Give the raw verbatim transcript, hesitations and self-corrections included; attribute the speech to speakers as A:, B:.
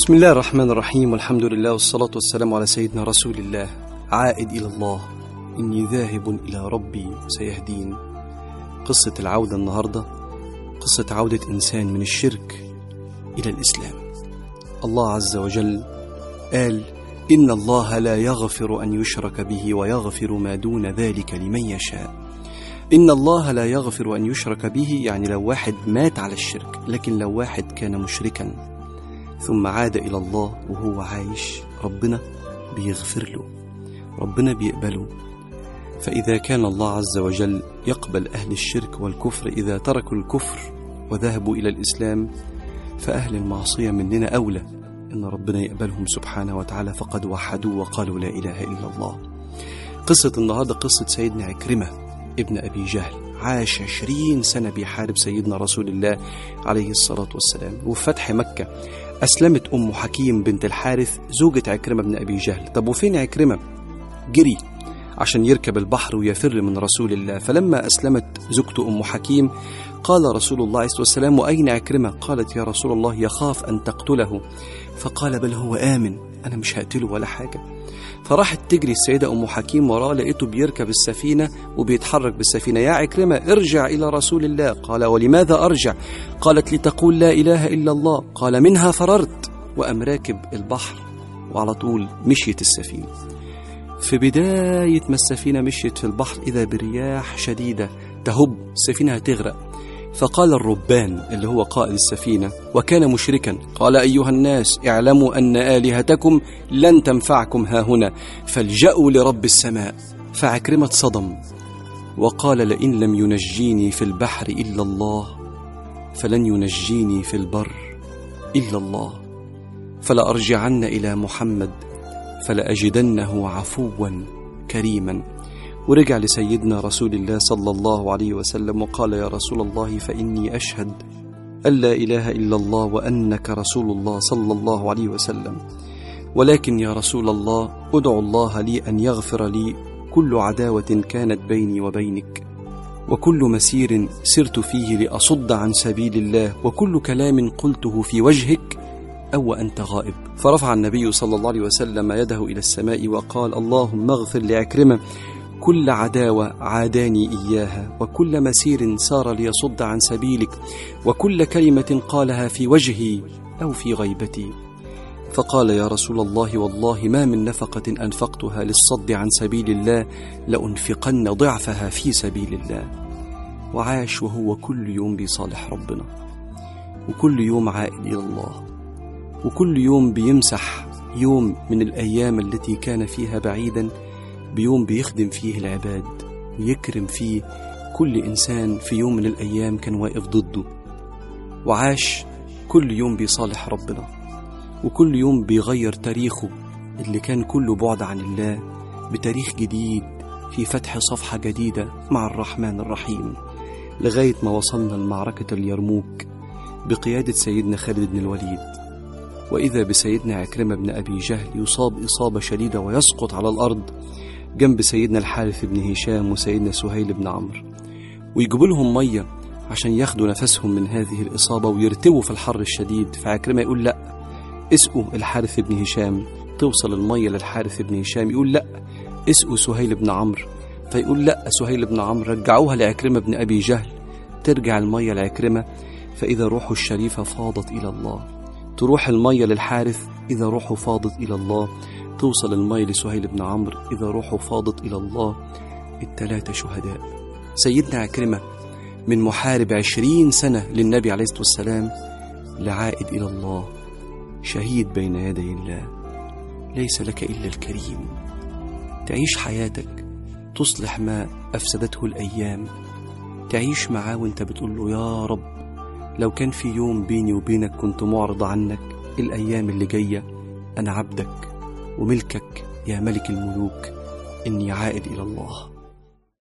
A: بسم الله الرحمن الرحيم، والحمد لله والصلاة والسلام على سيدنا رسول الله. عائد إلى الله، إني ذاهب إلى ربي سيهدين. قصة العودة النهاردة قصة عودة إنسان من الشرك إلى الإسلام. الله عز وجل قال: إن الله لا يغفر أن يشرك به ويغفر ما دون ذلك لمن يشاء. إن الله لا يغفر أن يشرك به، يعني لو واحد مات على الشرك، لكن لو واحد كان مشركا ثم عاد إلى الله وهو عايش، ربنا بيغفر له، ربنا بيقبله. فإذا كان الله عز وجل يقبل أهل الشرك والكفر إذا تركوا الكفر وذهبوا إلى الإسلام، فأهل المعصية مننا أولى إن ربنا يقبلهم سبحانه وتعالى، فقد وحدوا وقالوا لا إله إلا الله. قصة النهاردة قصة سيدنا عكرمة ابن أبي جهل، عاش عشرين سنة بيحارب سيدنا رسول الله عليه الصلاة والسلام. وفي فتح مكة أسلمت أم حكيم بنت الحارث زوجة عكرمة بن أبي جهل. طب وفين عكرمة؟ جري عشان يركب البحر ويفر من رسول الله. فلما أسلمت زوجته أم حكيم قال رسول الله عليه الصلاة والسلام: وأين عكرمة؟ قالت: يا رسول الله يخاف أن تقتله. فقال: بل هو آمن، أنا مش هقتله ولا حاجة. فراحت تجري السيدة أم حكيم وراه، لقيته بيركب السفينة وبيتحرك بالسفينة. يا عكرمة ارجع إلى رسول الله. قال: ولماذا أرجع؟ قالت: لتقول لا إله إلا الله. قال: منها فررت. وأم راكب البحر وعلى طول مشيت السفينة. في بداية ما السفينة مشيت في البحر إذا برياح شديدة تهب، السفينة هتغرق. فقال الربان اللي هو قائد السفينة وكان مشركا، قال: أيها الناس اعلموا أن آلهتكم لن تنفعكم هاهنا، فالجأوا لرب السماء. فعكرمة صدم وقال: لئن لم ينجيني في البحر إلا الله فلن ينجيني في البر إلا الله، فلأرجعن إلى محمد فلأجدنه عفوا كريما. ورجع لسيدنا رسول الله صلى الله عليه وسلم وقال: يا رسول الله، فإني أشهد أن لا إله إلا الله وأنك رسول الله صلى الله عليه وسلم، ولكن يا رسول الله أدعو الله لي أن يغفر لي كل عداوة كانت بيني وبينك، وكل مسير سرت فيه لأصد عن سبيل الله، وكل كلام قلته في وجهك أو أنت غائب. فرفع النبي صلى الله عليه وسلم يده إلى السماء وقال: اللهم اغفر لعكرمة كل عداوة عاداني إياها، وكل مسير سار ليصد عن سبيلك، وكل كلمة قالها في وجهي أو في غيبتي. فقال: يا رسول الله، والله ما من نفقة أنفقتها للصد عن سبيل الله لأنفقن ضعفها في سبيل الله. وعاش وهو كل يوم بيصالح ربنا، وكل يوم عائد إلى الله، وكل يوم بيمسح يوم من الأيام التي كان فيها بعيدا بيوم بيخدم فيه العباد ويكرم فيه كل إنسان في يوم من الأيام كان واقف ضده. وعاش كل يوم بيصالح ربنا، وكل يوم بيغير تاريخه اللي كان كله بعد عن الله بتاريخ جديد في فتح صفحة جديدة مع الرحمن الرحيم، لغاية ما وصلنا لمعركة اليرموك بقيادة سيدنا خالد بن الوليد. وإذا بسيدنا عكرمة بن أبي جهل يصاب إصابة شديدة ويسقط على الأرض جنب سيدنا الحارث بن هشام وسيدنا سهيل بن عمرو، ويجيبوا لهم مية عشان ياخدوا نفسهم من هذه الإصابة ويرتووا في الحر الشديد. فعكرمة يقول: لا، اسقوا الحارث بن هشام. توصل المية للحارث بن هشام، يقول: لا، اسقوا سهيل بن عمرو. فيقول: لا، سهيل بن عمرو. رجعوها لعكرمة بن أبي جهل، ترجع المية لعكرمة، فإذا روحه الشريفة فاضت إلى الله. تروح المية للحارث، إذا روحه فاضت إلى الله. توصل المية لسهيل بن عمرو، إذا روحه فاضت إلى الله. الثلاثة شهداء. سيدنا عكرمة من محارب عشرين سنة للنبي عليه الصلاة والسلام لعائد إلى الله، شهيد بين يدي الله. ليس لك إلا الكريم، تعيش حياتك تصلح ما أفسدته الأيام، تعيش معاه وانت بتقول له: يا رب، لو كان في يوم بيني وبينك كنت معرض عنك، الأيام اللي جاية أنا عبدك وملكك يا ملك الملوك، إني عائد إلى الله.